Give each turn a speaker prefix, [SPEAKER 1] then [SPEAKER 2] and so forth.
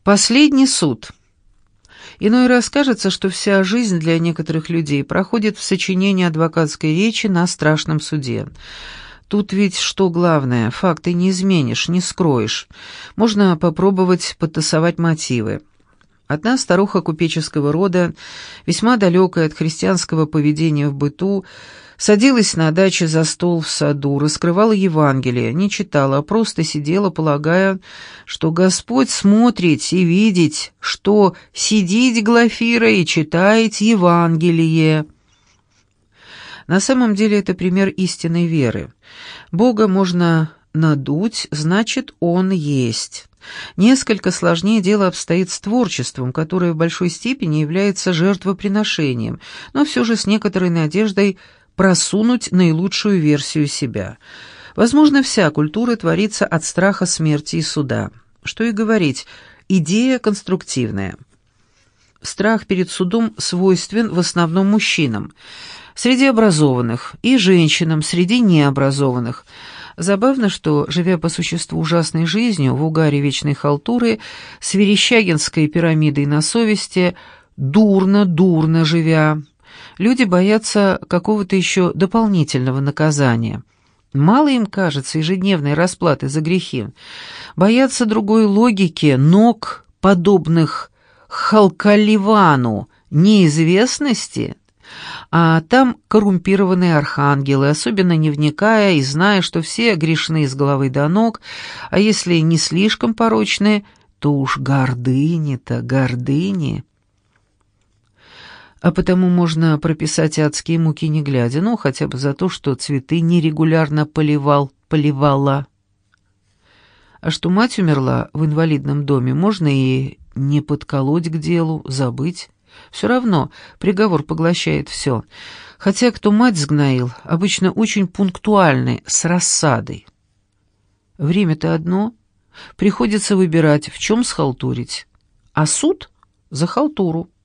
[SPEAKER 1] Последний суд. Иной раз кажется, что вся жизнь для некоторых людей проходит в сочинении адвокатской речи на страшном суде. Тут ведь что главное, факты не изменишь, не скроешь. Можно попробовать подтасовать мотивы. Одна старуха купеческого рода, весьма далекая от христианского поведения в быту, садилась на даче за стол в саду, раскрывала Евангелие, не читала, а просто сидела, полагая, что Господь смотрит и видит, что сидит Глафира и читает Евангелие. На самом деле это пример истинной веры. Бога можно надуть, значит, Он есть. Несколько сложнее дело обстоит с творчеством, которое в большой степени является жертвоприношением, но все же с некоторой надеждой просунуть наилучшую версию себя. Возможно, вся культура творится от страха смерти и суда. Что и говорить, идея конструктивная. Страх перед судом свойствен в основном мужчинам, среди образованных, и женщинам, среди необразованных. Забавно, что, живя по существу ужасной жизнью, в угаре вечной халтуры, с верещагинской пирамидой на совести, дурно живя, люди боятся какого-то еще дополнительного наказания. Мало им кажется ежедневной расплаты за грехи. Боятся другой логики, ног, подобных Халкаливану, неизвестности. А там коррумпированные архангелы, особенно не вникая и зная, что все грешны с головы до ног, а если не слишком порочные, то уж гордыни-то, гордыни. А потому можно прописать адские муки не глядя, ну, хотя бы за то, что цветы нерегулярно поливала. А что мать умерла в инвалидном доме, можно и не подколоть к делу, забыть. Все равно приговор поглощает все. Хотя кто мать сгноил, обычно очень пунктуальны, с рассадой. Время-то одно. Приходится выбирать, в чем схалтурить. А суд — за халтуру.